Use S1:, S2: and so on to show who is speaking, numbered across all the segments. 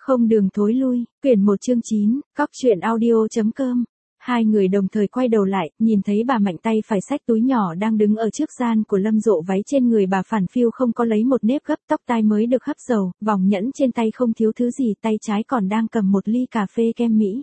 S1: Không đường thối lui, quyển 1 chương 9, cóc truyện audio.com. Hai người đồng thời quay đầu lại, nhìn thấy bà Mạnh tay phải xách túi nhỏ đang đứng ở trước gian của Lâm Dộ, váy trên người bà phản phiu không có lấy một nếp gấp, tóc tai mới được hấp dầu, vòng nhẫn trên tay không thiếu thứ gì, tay trái còn đang cầm một ly cà phê kem Mỹ.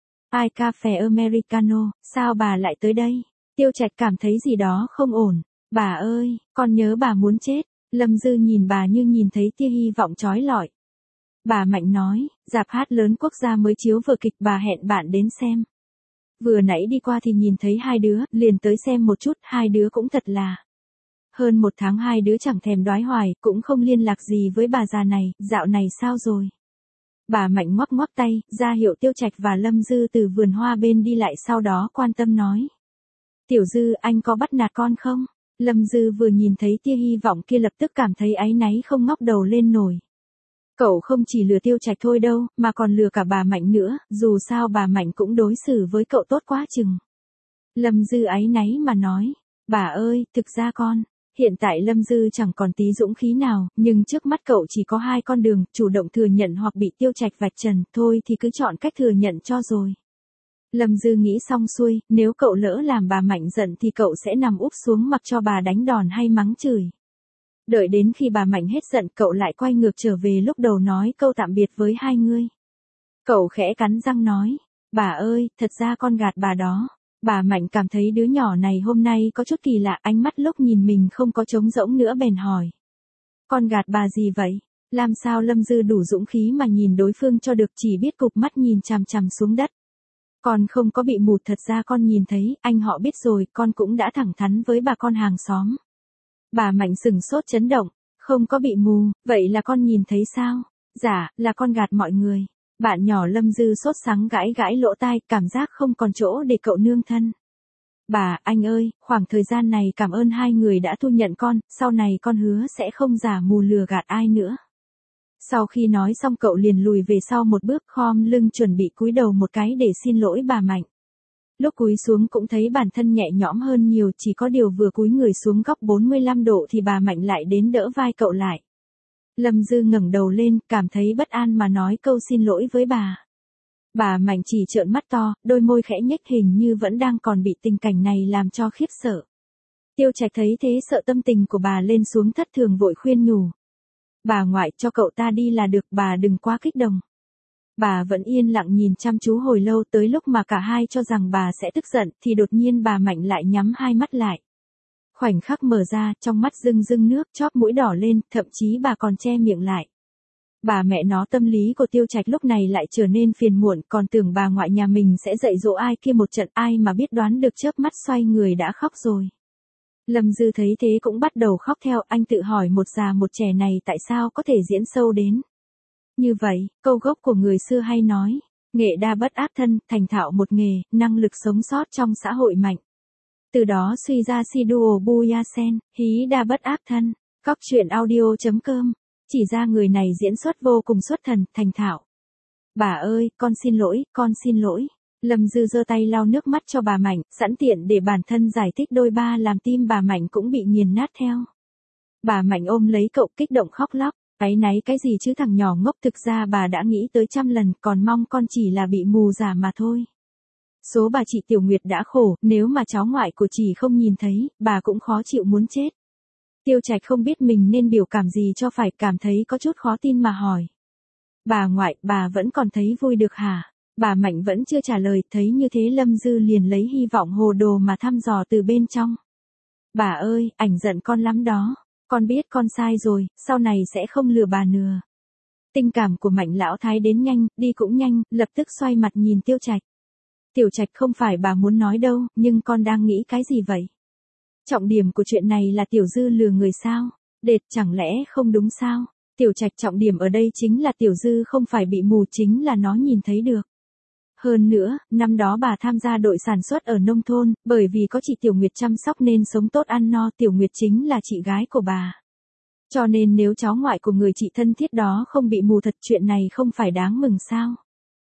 S1: Ai cà phê Americano, sao bà lại tới đây? Tiêu Trạch cảm thấy gì đó không ổn. Bà ơi, con nhớ bà muốn chết. Lâm Dư nhìn bà như nhìn thấy tia hy vọng chói lọi. Bà Mạnh nói, rạp hát lớn quốc gia mới chiếu vở kịch, bà hẹn bạn đến xem. Vừa nãy đi qua thì nhìn thấy hai đứa, liền tới xem một chút, hai đứa cũng thật là. Hơn 1 tháng hai đứa chẳng thèm đoái hoài, cũng không liên lạc gì với bà già này, dạo này sao rồi? Bà Mạnh ngoắc ngoắc tay, ra hiệu Tiêu Trạch và Lâm Dư từ vườn hoa bên đi lại, sau đó quan tâm nói. Tiểu Dư, anh có bắt nạt con không? Lâm Dư vừa nhìn thấy tia hy vọng kia lập tức cảm thấy áy náy không ngóc đầu lên nổi. Cậu không chỉ lừa Tiêu Trạch thôi đâu, mà còn lừa cả bà Mạnh nữa, dù sao bà Mạnh cũng đối xử với cậu tốt quá chừng. Lâm Dư áy náy mà nói, bà ơi, thực ra con, hiện tại Lâm Dư chẳng còn tí dũng khí nào, nhưng trước mắt cậu chỉ có 2 con đường, chủ động thừa nhận hoặc bị Tiêu Trạch vạch trần, thôi thì cứ chọn cách thừa nhận cho rồi. Lâm Dư nghĩ xong xuôi, nếu cậu lỡ làm bà Mạnh giận thì cậu sẽ nằm úp xuống mặc cho bà đánh đòn hay mắng chửi. Đợi đến khi bà Mạnh hết giận, cậu lại quay ngược trở về lúc đầu nói câu tạm biệt với hai người. Cậu khẽ cắn răng nói, bà ơi, thật ra con gạt bà đó. Bà Mạnh cảm thấy đứa nhỏ này hôm nay có chút kỳ lạ, ánh mắt lúc nhìn mình không có trống rỗng nữa bèn hỏi. Con gạt bà gì vậy? Làm sao Lâm Dư đủ dũng khí mà nhìn đối phương cho được, chỉ biết cụp mắt nhìn chằm chằm xuống đất. Con không có bị mù, thật ra con nhìn thấy, anh họ biết rồi, con cũng đã thẳng thắn với bà con hàng xóm. Bà Mạnh sửng sốt chấn động, không có bị mù, vậy là con nhìn thấy sao? Dạ, là con gạt mọi người. Bạn nhỏ Lâm Dư sốt sắng gãi gãi lỗ tai, cảm giác không còn chỗ để cậu nương thân. Bà, anh ơi, khoảng thời gian này cảm ơn hai người đã thu nhận con, sau này con hứa sẽ không giả mù lừa gạt ai nữa. Sau khi nói xong cậu liền lùi về sau một bước, khom lưng chuẩn bị cúi đầu một cái để xin lỗi bà Mạnh. Lúc cúi xuống cũng thấy bản thân nhẹ nhõm hơn nhiều, chỉ có điều vừa cúi người xuống góc 45 độ thì bà Mạnh lại đến đỡ vai cậu lại. Lâm Dư ngẩng đầu lên, cảm thấy bất an mà nói câu xin lỗi với bà. Bà Mạnh chỉ trợn mắt to, đôi môi khẽ nhếch, hình như vẫn đang còn bị tình cảnh này làm cho khiếp sợ. Tiêu Trạch thấy thế sợ tâm tình của bà lên xuống thất thường, vội khuyên nhủ. Bà ngoại, cho cậu ta đi là được, bà đừng quá kích động. Bà vẫn yên lặng nhìn chăm chú hồi lâu, tới lúc mà cả hai cho rằng bà sẽ tức giận thì đột nhiên bà Mạnh lại nhắm hai mắt lại. Khoảnh khắc mở ra, trong mắt rưng rưng nước, chóp mũi đỏ lên, thậm chí bà còn che miệng lại. Bà mẹ nó, tâm lý của Tiêu Trạch lúc này lại trở nên phiền muộn, còn tưởng bà ngoại nhà mình sẽ dạy dỗ ai kia một trận, ai mà biết đoán được chớp mắt xoay người đã khóc rồi. Lâm Dư thấy thế cũng bắt đầu khóc theo, anh tự hỏi một già một trẻ này tại sao có thể diễn sâu đến như vậy. Câu gốc của người xưa hay nói, nghệ đa bất áp thân, thành thạo một nghề, năng lực sống sót trong xã hội mạnh. Từ đó suy ra si duo bu ya sen, hí đa bất áp thân. Cóc truyện audio.com, chỉ ra người này diễn xuất vô cùng xuất thần, thành thạo. Bà ơi, con xin lỗi, con xin lỗi. Lâm Dư giơ tay lau nước mắt cho bà Mạnh, sẵn tiện để bản thân giải thích đôi ba, làm tim bà Mạnh cũng bị nghiền nát theo. Bà Mạnh ôm lấy cậu kích động khóc lóc, áy náy cái gì chứ thằng nhỏ ngốc, thực ra bà đã nghĩ tới 100 lần, còn mong con chỉ là bị mù giả mà thôi. Số bà chị Tiểu Nguyệt đã khổ, nếu mà cháu ngoại của chị không nhìn thấy, bà cũng khó chịu muốn chết. Tiêu Trạch không biết mình nên biểu cảm gì cho phải, cảm thấy có chút khó tin mà hỏi. Bà ngoại, bà vẫn còn thấy vui được hả? Bà Mạnh vẫn chưa trả lời, thấy như thế Lâm Dư liền lấy hy vọng hồ đồ mà thăm dò từ bên trong. Bà ơi, ảnh giận con lắm đó. Con biết con sai rồi, sau này sẽ không lừa bà nữa. Tình cảm của Mạnh lão thái đến nhanh, đi cũng nhanh, lập tức xoay mặt nhìn Tiêu Trạch. Tiểu Trạch, không phải bà muốn nói đâu, nhưng con đang nghĩ cái gì vậy? Trọng điểm của chuyện này là Tiểu Dư lừa người sao? Đệt, chẳng lẽ không đúng sao? Tiểu Trạch, trọng điểm ở đây chính là Tiểu Dư không phải bị mù, chính là nó nhìn thấy được. Hơn nữa, năm đó bà tham gia đội sản xuất ở nông thôn, bởi vì có chị Tiểu Nguyệt chăm sóc nên sống tốt ăn no, Tiểu Nguyệt chính là chị gái của bà. Cho nên nếu cháu ngoại của người chị thân thiết đó không bị mù thật, chuyện này không phải đáng mừng sao?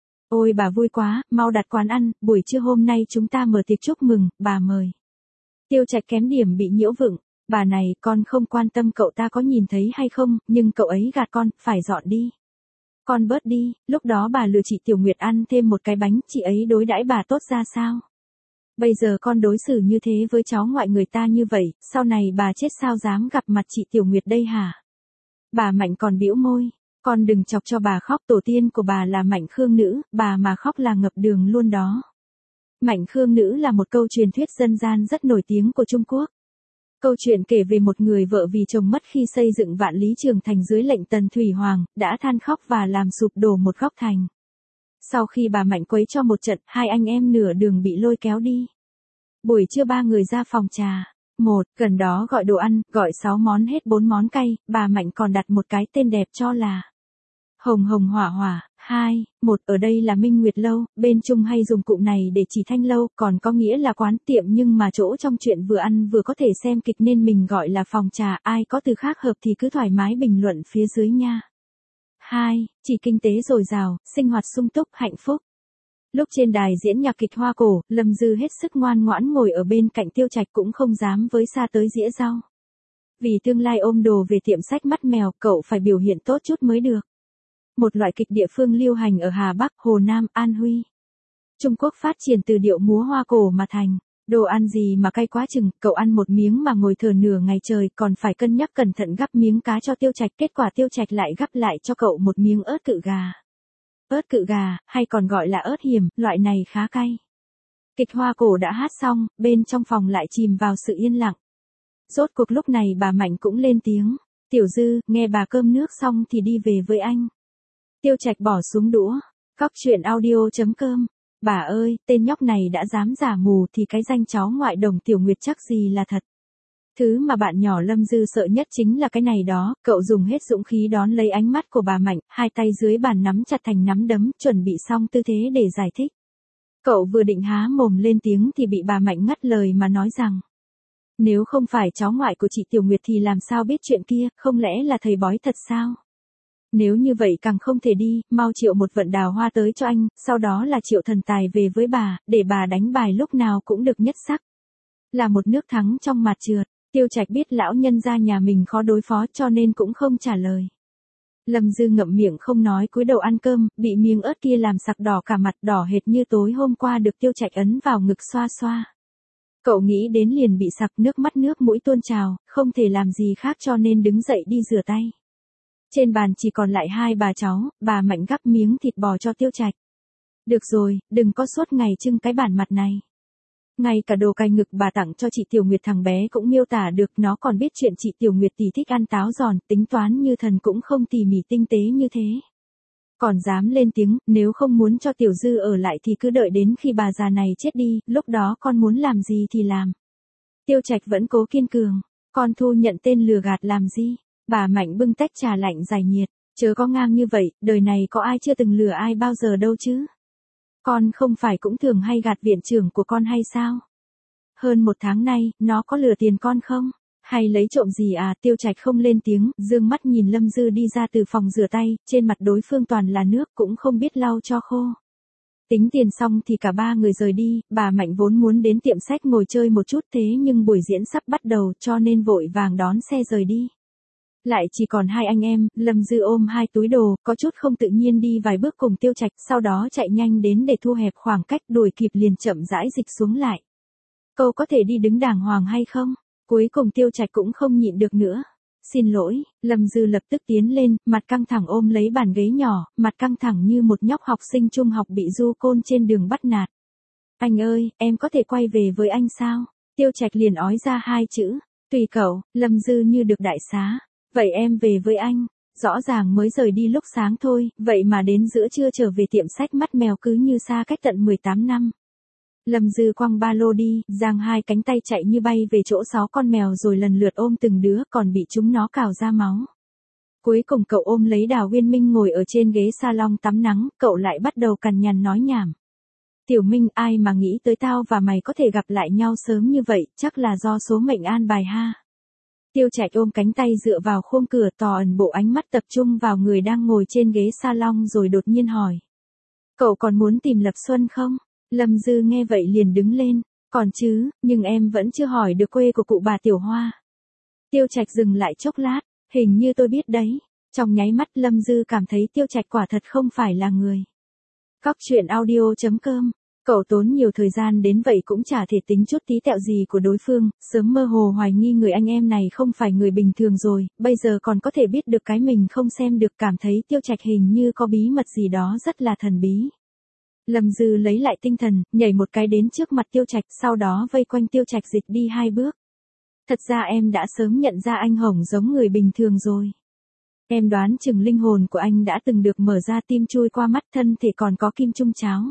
S1: Ôi bà vui quá, mau đặt quán ăn, buổi trưa hôm nay chúng ta mở tiệc chúc mừng, bà mời. Tiêu Trạch kém điểm bị nhiễu vựng, bà này, con không quan tâm cậu ta có nhìn thấy hay không, nhưng cậu ấy gạt con, phải dọn đi. Con bớt đi, lúc đó bà lừa chị Tiểu Nguyệt ăn thêm một cái bánh, chị ấy đối đãi bà tốt ra sao? Bây giờ con đối xử như thế với cháu ngoại người ta như vậy, sau này bà chết sao dám gặp mặt chị Tiểu Nguyệt đây hả? Bà Mạnh còn bĩu môi, con đừng chọc cho bà khóc, tổ tiên của bà là Mạnh Khương Nữ, bà mà khóc là ngập đường luôn đó. Mạnh Khương Nữ là một câu truyền thuyết dân gian rất nổi tiếng của Trung Quốc. Câu chuyện kể về một người vợ vì chồng mất khi xây dựng Vạn Lý Trường Thành dưới lệnh Tần Thủy Hoàng, đã than khóc và làm sụp đổ một góc thành. Sau khi bà Mạnh quấy cho một trận, hai anh em nửa đường bị lôi kéo đi. Buổi trưa ba người ra phòng trà. Gần đó gọi đồ ăn, gọi 6 món hết 4 món cay, bà Mạnh còn đặt một cái tên đẹp cho là Hồng Hồng Hỏa Hỏa. Ở đây là Minh Nguyệt Lâu, bên Trung hay dùng cụm này để chỉ thanh lâu, còn có nghĩa là quán tiệm nhưng mà chỗ trong chuyện vừa ăn vừa có thể xem kịch nên mình gọi là phòng trà, ai có từ khác hợp thì cứ thoải mái bình luận phía dưới nha. Chỉ kinh tế dồi dào, sinh hoạt sung túc, hạnh phúc. Lúc trên đài diễn nhạc kịch Hoa Cổ, Lâm Dư hết sức ngoan ngoãn ngồi ở bên cạnh Tiêu Trạch cũng không dám với xa tới dĩa rau. Vì tương lai ôm đồ về tiệm sách Mắt Mèo, cậu phải biểu hiện tốt chút mới được. Một loại kịch địa phương lưu hành ở Hà Bắc, Hồ Nam, An Huy. Trung Quốc phát triển từ điệu múa Hoa Cổ mà thành. Đồ ăn gì mà cay quá chừng, cậu ăn một miếng mà ngồi thở nửa ngày trời, còn phải cân nhắc cẩn thận gắp miếng cá cho Tiêu Trạch, kết quả Tiêu Trạch lại gắp lại cho cậu một miếng ớt cự gà. Ớt cự gà, hay còn gọi là ớt hiểm, loại này khá cay. Kịch Hoa Cổ đã hát xong, bên trong phòng lại chìm vào sự yên lặng. Rốt cuộc lúc này bà Mạnh cũng lên tiếng. Tiểu Dư, nghe bà cơm nước xong thì đi về với anh. Tiêu Trạch bỏ xuống đũa. Cóc truyện audio.com. Bà ơi, tên nhóc này đã dám giả mù thì cái danh cháu ngoại Đồng Tiểu Nguyệt chắc gì là thật. Thứ mà bạn nhỏ Lâm Dư sợ nhất chính là cái này đó, cậu dùng hết dũng khí đón lấy ánh mắt của bà Mạnh, hai tay dưới bàn nắm chặt thành nắm đấm, chuẩn bị xong tư thế để giải thích. Cậu vừa định há mồm lên tiếng thì bị bà Mạnh ngắt lời mà nói rằng. Nếu không phải cháu ngoại của chị Tiểu Nguyệt thì làm sao biết chuyện kia, không lẽ là thầy bói thật sao? Nếu như vậy càng không thể đi, mau triệu một vận đào hoa tới cho anh, sau đó là triệu thần tài về với bà, để bà đánh bài lúc nào cũng được nhất sắc. Là một nước thắng trong mạt trượt. Tiêu Trạch biết lão nhân gia nhà mình khó đối phó cho nên cũng không trả lời. Lâm Dư ngậm miệng không nói, cúi đầu ăn cơm, bị miếng ớt kia làm sặc đỏ cả mặt, đỏ hệt như tối hôm qua được Tiêu Trạch ấn vào ngực xoa xoa. Cậu nghĩ đến liền bị sặc, nước mắt nước mũi tuôn trào, không thể làm gì khác cho nên đứng dậy đi rửa tay. Trên bàn chỉ còn lại hai bà cháu, bà Mạnh gắp miếng thịt bò cho Tiêu Trạch. Được rồi, đừng có suốt ngày trưng cái bản mặt này. Ngay cả đồ cay ngực bà tặng cho chị Tiểu Nguyệt thằng bé cũng miêu tả được, nó còn biết chuyện chị Tiểu Nguyệt tỷ thích ăn táo giòn, tính toán như thần cũng không tỉ mỉ tinh tế như thế. Còn dám lên tiếng, nếu không muốn cho Tiểu Dư ở lại thì cứ đợi đến khi bà già này chết đi, lúc đó con muốn làm gì thì làm. Tiêu Trạch vẫn cố kiên cường, con thu nhận tên lừa gạt làm gì? Bà Mạnh bưng tách trà lạnh giải nhiệt, chớ có ngang như vậy, đời này có ai chưa từng lừa ai bao giờ đâu chứ. Con không phải cũng thường hay gạt viện trưởng của con hay sao? Hơn một tháng nay, nó có lừa tiền con không? Hay lấy trộm gì à? Tiêu Trạch không lên tiếng, dương mắt nhìn Lâm Dư đi ra từ phòng rửa tay, trên mặt đối phương toàn là nước cũng không biết lau cho khô. Tính tiền xong thì cả ba người rời đi, bà Mạnh vốn muốn đến tiệm sách ngồi chơi một chút thế nhưng buổi diễn sắp bắt đầu cho nên vội vàng đón xe rời đi. Lại chỉ còn hai anh em, Lâm Dư ôm hai túi đồ, có chút không tự nhiên đi vài bước cùng Tiêu Trạch, sau đó chạy nhanh đến để thu hẹp khoảng cách, đuổi kịp liền chậm rãi dịch xuống lại. Câu có thể đi đứng đàng hoàng hay không? Cuối cùng Tiêu Trạch cũng không nhịn được nữa. Xin lỗi, Lâm Dư lập tức tiến lên, mặt căng thẳng ôm lấy bàn ghế nhỏ, mặt căng thẳng như một nhóc học sinh trung học bị du côn trên đường bắt nạt. Anh ơi, em có thể quay về với anh sao? Tiêu Trạch liền ói ra hai chữ. Tùy cậu, Lâm Dư như được đại xá. Vậy em về với anh, rõ ràng mới rời đi lúc sáng thôi, vậy mà đến giữa trưa trở về tiệm sách Mắt Mèo cứ như xa cách tận 18 năm. Lâm Dư quăng ba lô đi, giang hai cánh tay chạy như bay về chỗ 6 con mèo rồi lần lượt ôm từng đứa còn bị chúng nó cào ra máu. Cuối cùng cậu ôm lấy Đào Uyên Minh ngồi ở trên ghế salon tắm nắng, cậu lại bắt đầu cằn nhằn nói nhảm. Tiểu Minh, ai mà nghĩ tới tao và mày có thể gặp lại nhau sớm như vậy, chắc là do số mệnh an bài ha. Tiêu Trạch ôm cánh tay dựa vào khung cửa, tỏ ẩn bộ ánh mắt tập trung vào người đang ngồi trên ghế salon rồi đột nhiên hỏi. Cậu còn muốn tìm Lập Xuân không? Lâm Dư nghe vậy liền đứng lên. Còn chứ, nhưng em vẫn chưa hỏi được quê của cụ bà Tiểu Hoa. Tiêu Trạch dừng lại chốc lát. Hình như tôi biết đấy. Trong nháy mắt Lâm Dư cảm thấy Tiêu Trạch quả thật không phải là người. Cóc truyện audio.com. Cậu tốn nhiều thời gian đến vậy cũng chả thể tính chút tí tẹo gì của đối phương, sớm mơ hồ hoài nghi người anh em này không phải người bình thường rồi, bây giờ còn có thể biết được cái mình không xem được, cảm thấy Tiêu Trạch hình như có bí mật gì đó rất là thần bí. Lâm Dư lấy lại tinh thần, nhảy một cái đến trước mặt Tiêu Trạch, sau đó vây quanh Tiêu Trạch dịch đi 2 bước. Thật ra em đã sớm nhận ra anh Hồng giống người bình thường rồi. Em đoán chừng linh hồn của anh đã từng được mở ra, tim chui qua mắt, thân thể còn có kim chung cháo.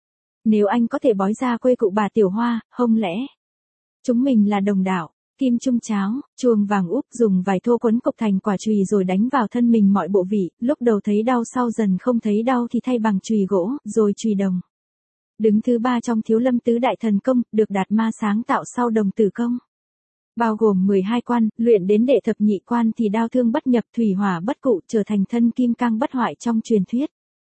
S1: Nếu anh có thể bói ra quê cụ bà Tiểu Hoa, không lẽ chúng mình là đồng đạo? Kim chung cháo, chuông vàng úp, dùng vải thô quấn cục thành quả chùy rồi đánh vào thân mình mọi bộ vị, lúc đầu thấy đau sau dần không thấy đau thì thay bằng chùy gỗ, rồi chùy đồng. Đứng thứ 3 trong Thiếu Lâm tứ đại thần công, được Đạt Ma sáng tạo sau Đồng Tử công. Bao gồm 12 quan, luyện đến đệ thập nhị quan thì đao thương bất nhập, thủy hỏa bất cụ, trở thành thân kim cang bất hoại trong truyền thuyết.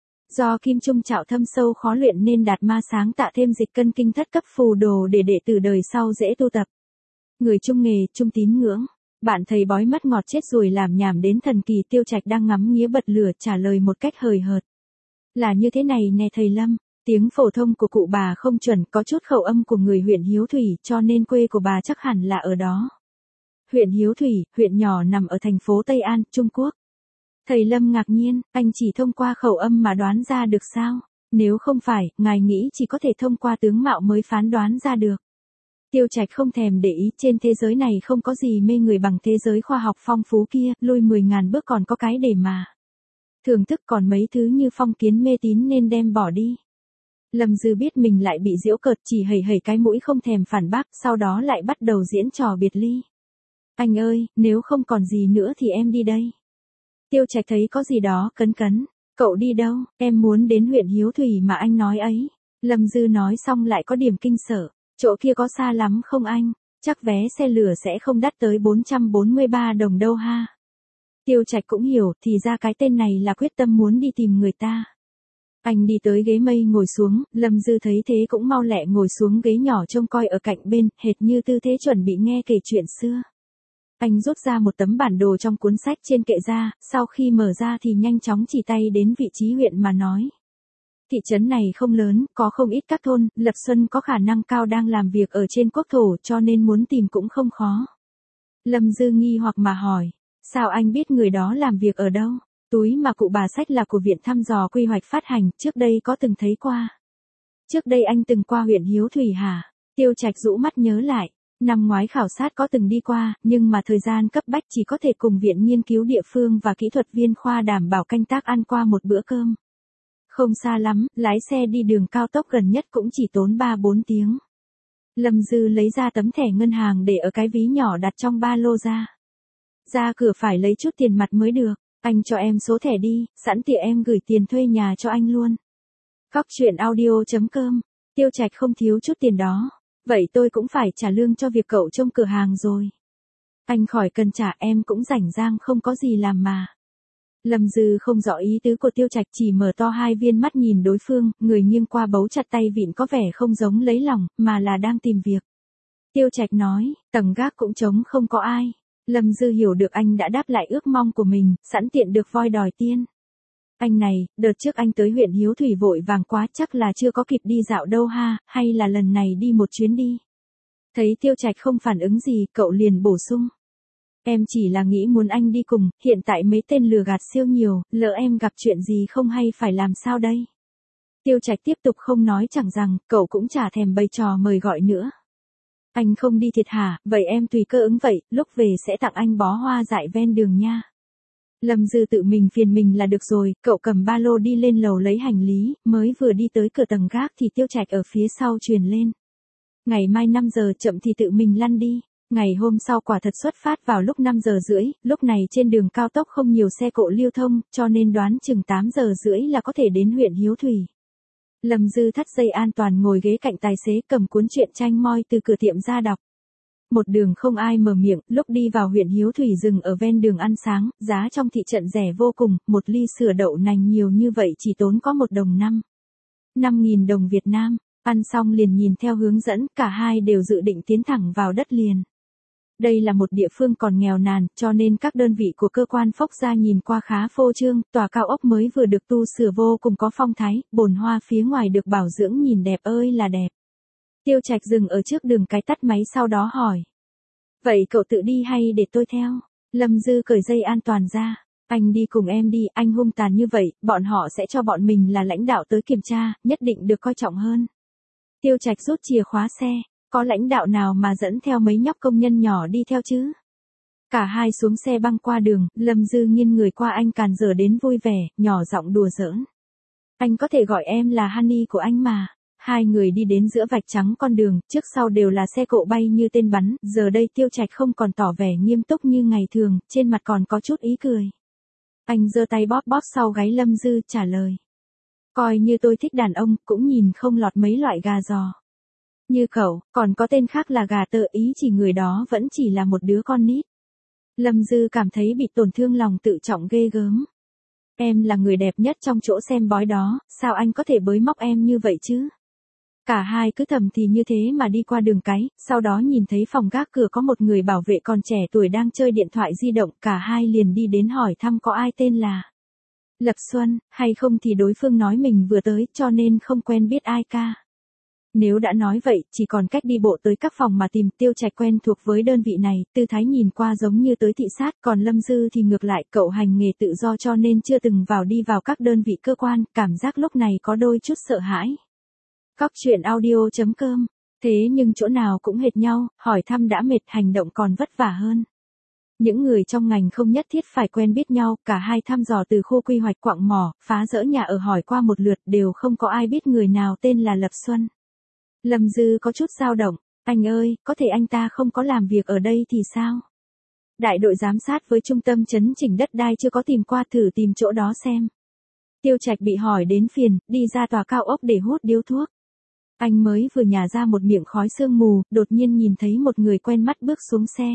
S1: Do kim chung chạo thâm sâu khó luyện nên Đạt Ma sáng tạo thêm dịch cân kinh thất cấp phù đồ để đệ tử đời sau dễ tu tập. Người chung nghề, chung tín ngưỡng. Bạn thầy bói mất ngọt chết rồi làm nhảm đến thần kỳ. Tiêu Trạch đang ngắm nghía bật lửa trả lời một cách hời hợt. Là như thế này nè thầy Lâm, tiếng phổ thông của cụ bà không chuẩn, có chút khẩu âm của người huyện Hiếu Thủy, cho nên quê của bà chắc hẳn là ở đó. Huyện Hiếu Thủy, huyện nhỏ nằm ở thành phố Tây An, Trung Quốc. Thầy Lâm ngạc nhiên, anh chỉ thông qua khẩu âm mà đoán ra được sao? Nếu không phải, ngài nghĩ chỉ có thể thông qua tướng mạo mới phán đoán ra được. Tiêu Trạch không thèm để ý, trên thế giới này không có gì mê người bằng thế giới khoa học phong phú kia, lui 10.000 bước còn có cái để mà thưởng thức, còn mấy thứ như phong kiến mê tín nên đem bỏ đi. Lâm Dư biết mình lại bị giễu cợt, chỉ hẩy hẩy cái mũi không thèm phản bác, sau đó lại bắt đầu diễn trò biệt ly. Anh ơi, nếu không còn gì nữa thì em đi đây. Tiêu Trạch thấy có gì đó cấn cấn. Cậu đi đâu? Em muốn đến huyện Hiếu Thủy mà anh nói ấy. Lâm Dư nói xong lại có điểm kinh sợ. Chỗ kia có xa lắm không anh? Chắc vé xe lửa sẽ không đắt tới 443 đồng đâu ha. Tiêu Trạch cũng hiểu, thì ra cái tên này là quyết tâm muốn đi tìm người ta. Anh đi tới ghế mây ngồi xuống, Lâm Dư thấy thế cũng mau lẹ ngồi xuống ghế nhỏ trông coi ở cạnh bên, hệt như tư thế chuẩn bị nghe kể chuyện xưa. Anh rút ra một tấm bản đồ trong cuốn sách trên kệ ra, sau khi mở ra thì nhanh chóng chỉ tay đến vị trí huyện mà nói. Thị trấn này không lớn, có không ít các thôn, Lập Xuân có khả năng cao đang làm việc ở trên quốc thổ cho nên muốn tìm cũng không khó. Lâm Dư nghi hoặc mà hỏi, sao anh biết người đó làm việc ở đâu? Túi mà cụ bà xách là của Viện Thăm dò Quy hoạch phát hành, trước đây có từng thấy qua. Trước đây anh từng qua huyện Hiếu Thủy hả? Tiêu Trạch rũ mắt nhớ lại. Năm ngoái khảo sát có từng đi qua, nhưng mà thời gian cấp bách chỉ có thể cùng viện nghiên cứu địa phương và kỹ thuật viên khoa đảm bảo canh tác ăn qua một bữa cơm. Không xa lắm, lái xe đi đường cao tốc gần nhất cũng chỉ tốn 3-4 tiếng. Lâm Dư lấy ra tấm thẻ ngân hàng để ở cái ví nhỏ đặt trong ba lô ra. Ra cửa phải lấy chút tiền mặt mới được, anh cho em số thẻ đi, sẵn tiện em gửi tiền thuê nhà cho anh luôn. Cóc truyện audio.com. Tiêu Trạch không thiếu chút tiền đó. Vậy tôi cũng phải trả lương cho việc cậu trông cửa hàng rồi. Anh khỏi cần trả, em cũng rảnh rang không có gì làm mà. Lâm Dư không rõ ý tứ của Tiêu Trạch, chỉ mở to hai viên mắt nhìn đối phương, người nghiêng qua bấu chặt tay vịn có vẻ không giống lấy lòng, mà là đang tìm việc. Tiêu Trạch nói, tầng gác cũng trống không có ai. Lâm Dư hiểu được anh đã đáp lại ước mong của mình, sẵn tiện được voi đòi tiên. Anh này, đợt trước anh tới huyện Hiếu Thủy vội vàng quá, chắc là chưa có kịp đi dạo đâu ha, hay là lần này đi một chuyến đi. Thấy Tiêu Trạch không phản ứng gì, cậu liền bổ sung. Em chỉ là nghĩ muốn anh đi cùng, hiện tại mấy tên lừa gạt siêu nhiều, lỡ em gặp chuyện gì không hay phải làm sao đây. Tiêu Trạch tiếp tục không nói chẳng rằng, cậu cũng chả thèm bày trò mời gọi nữa. Anh không đi thiệt hả, vậy em tùy cơ ứng vậy, lúc về sẽ tặng anh bó hoa dại ven đường nha. Lâm Dư tự mình phiền mình là được rồi, cậu cầm ba lô đi lên lầu lấy hành lý, mới vừa đi tới cửa tầng gác thì Tiêu Trạch ở phía sau truyền lên. Ngày mai 5 giờ chậm thì tự mình lăn đi. Ngày hôm sau quả thật xuất phát vào lúc 5 giờ rưỡi, lúc này trên đường cao tốc không nhiều xe cộ lưu thông, cho nên đoán chừng 8 giờ rưỡi là có thể đến huyện Hiếu Thủy. Lâm Dư thắt dây an toàn ngồi ghế cạnh tài xế, cầm cuốn truyện tranh moi từ cửa tiệm ra đọc. Một đường không ai mở miệng, lúc đi vào huyện Hiếu Thủy dừng ở ven đường ăn sáng, giá trong thị trận rẻ vô cùng, một ly sữa đậu nành nhiều như vậy chỉ tốn có 1 đồng 5.000 đồng Việt Nam. Ăn xong liền nhìn theo hướng dẫn, cả hai đều dự định tiến thẳng vào đất liền. Đây là một địa phương còn nghèo nàn, cho nên các đơn vị của cơ quan Phốc Gia nhìn qua khá phô trương, tòa cao ốc mới vừa được tu sửa vô cùng có phong thái, bồn hoa phía ngoài được bảo dưỡng nhìn đẹp ơi là đẹp. Tiêu Trạch dừng ở trước đường cái tắt máy sau đó hỏi. Vậy cậu tự đi hay để tôi theo? Lâm Dư cởi dây an toàn ra. Anh đi cùng em đi, anh hung tàn như vậy, bọn họ sẽ cho bọn mình là lãnh đạo tới kiểm tra, nhất định được coi trọng hơn. Tiêu Trạch rút chìa khóa xe, có lãnh đạo nào mà dẫn theo mấy nhóc công nhân nhỏ đi theo chứ? Cả hai xuống xe băng qua đường, Lâm Dư nghiêng người qua anh càn dở đến vui vẻ, nhỏ giọng đùa giỡn. Anh có thể gọi em là Honey của anh mà. Hai người đi đến giữa vạch trắng con đường, trước sau đều là xe cộ bay như tên bắn, giờ đây Tiêu Trạch không còn tỏ vẻ nghiêm túc như ngày thường, trên mặt còn có chút ý cười. Anh giơ tay bóp bóp sau gáy Lâm Dư, trả lời. Coi như tôi thích đàn ông, cũng nhìn không lọt mấy loại gà giò. Như cậu, còn có tên khác là gà tợ, ý chỉ người đó vẫn chỉ là một đứa con nít. Lâm Dư cảm thấy bị tổn thương lòng tự trọng ghê gớm. Em là người đẹp nhất trong chỗ xem bói đó, sao anh có thể bới móc em như vậy chứ? Cả hai cứ thầm thì như thế mà đi qua đường cái, sau đó nhìn thấy phòng gác cửa có một người bảo vệ còn trẻ tuổi đang chơi điện thoại di động, cả hai liền đi đến hỏi thăm có ai tên là Lập Xuân, hay không thì đối phương nói mình vừa tới, cho nên không quen biết ai ca. Nếu đã nói vậy, chỉ còn cách đi bộ tới các phòng mà tìm. Tiêu Trạch quen thuộc với đơn vị này, tư thái nhìn qua giống như tới thị sát, còn Lâm Dư thì ngược lại, cậu hành nghề tự do cho nên chưa từng đi vào các đơn vị cơ quan, cảm giác lúc này có đôi chút sợ hãi. Cóc truyện audio.com. Thế nhưng chỗ nào cũng hệt nhau, hỏi thăm đã mệt, hành động còn vất vả hơn. Những người trong ngành không nhất thiết phải quen biết nhau, cả hai thăm dò từ khu quy hoạch quặng mỏ, phá rỡ nhà ở hỏi qua một lượt, đều không có ai biết người nào tên là Lập Xuân. Lâm Dư có chút dao động, anh ơi, có thể anh ta không có làm việc ở đây thì sao? Đại đội giám sát với trung tâm chấn chỉnh đất đai chưa có tìm qua, thử tìm chỗ đó xem. Tiêu Trạch bị hỏi đến phiền, đi ra tòa cao ốc để hút điếu thuốc. Anh mới vừa nhả ra một miệng khói sương mù, đột nhiên nhìn thấy một người quen mắt bước xuống xe.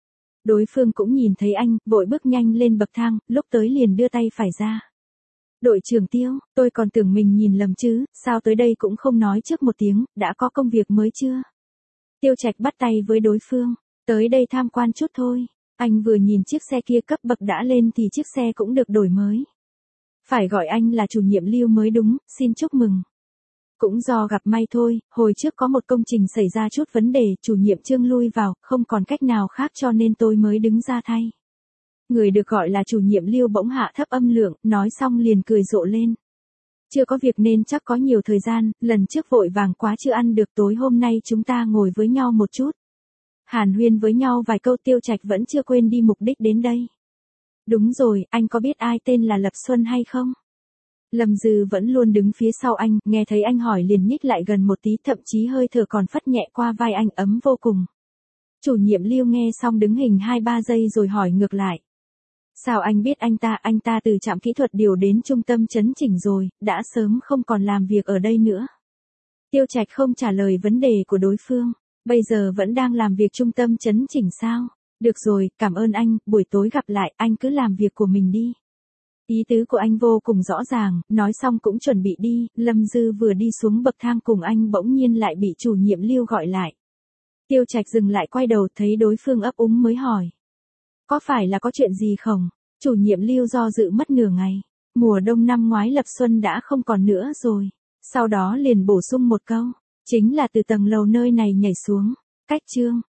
S1: Đối phương cũng nhìn thấy anh, vội bước nhanh lên bậc thang, lúc tới liền đưa tay phải ra. Đội trưởng Tiêu, tôi còn tưởng mình nhìn lầm chứ, sao tới đây cũng không nói trước một tiếng, đã có công việc mới chưa? Tiêu Trạch bắt tay với đối phương, tới đây tham quan chút thôi. Anh vừa nhìn chiếc xe kia cấp bậc đã lên thì chiếc xe cũng được đổi mới. Phải gọi anh là chủ nhiệm Lưu mới đúng, xin chúc mừng. Cũng do gặp may thôi, hồi trước có một công trình xảy ra chút vấn đề, chủ nhiệm Trương lui vào, không còn cách nào khác cho nên tôi mới đứng ra thay. Người được gọi là chủ nhiệm Lưu bỗng hạ thấp âm lượng, nói xong liền cười rộ lên. Chưa có việc nên chắc có nhiều thời gian, lần trước vội vàng quá chưa ăn được, tối hôm nay chúng ta ngồi với nhau một chút. Hàn huyên với nhau vài câu. Tiêu Trạch vẫn chưa quên đi mục đích đến đây. Đúng rồi, anh có biết ai tên là Lập Xuân hay không? Lâm Dư vẫn luôn đứng phía sau anh, nghe thấy anh hỏi liền nhích lại gần một tí, thậm chí hơi thở còn phất nhẹ qua vai anh, ấm vô cùng. Chủ nhiệm Lưu nghe xong đứng hình 2-3 giây rồi hỏi ngược lại. Sao anh biết anh ta từ trạm kỹ thuật điều đến trung tâm chấn chỉnh rồi, đã sớm không còn làm việc ở đây nữa. Tiêu Trạch không trả lời vấn đề của đối phương, bây giờ vẫn đang làm việc trung tâm chấn chỉnh sao? Được rồi, cảm ơn anh, buổi tối gặp lại, anh cứ làm việc của mình đi. Ý tứ của anh vô cùng rõ ràng, nói xong cũng chuẩn bị đi, Lâm Dư vừa đi xuống bậc thang cùng anh bỗng nhiên lại bị chủ nhiệm Lưu gọi lại. Tiêu Trạch dừng lại quay đầu thấy đối phương ấp úng mới hỏi. Có phải là có chuyện gì không? Chủ nhiệm Lưu do dự mất nửa ngày. Mùa đông năm ngoái Lập Xuân đã không còn nữa rồi. Sau đó liền bổ sung một câu. Chính là từ tầng lầu nơi này nhảy xuống. Cách chương.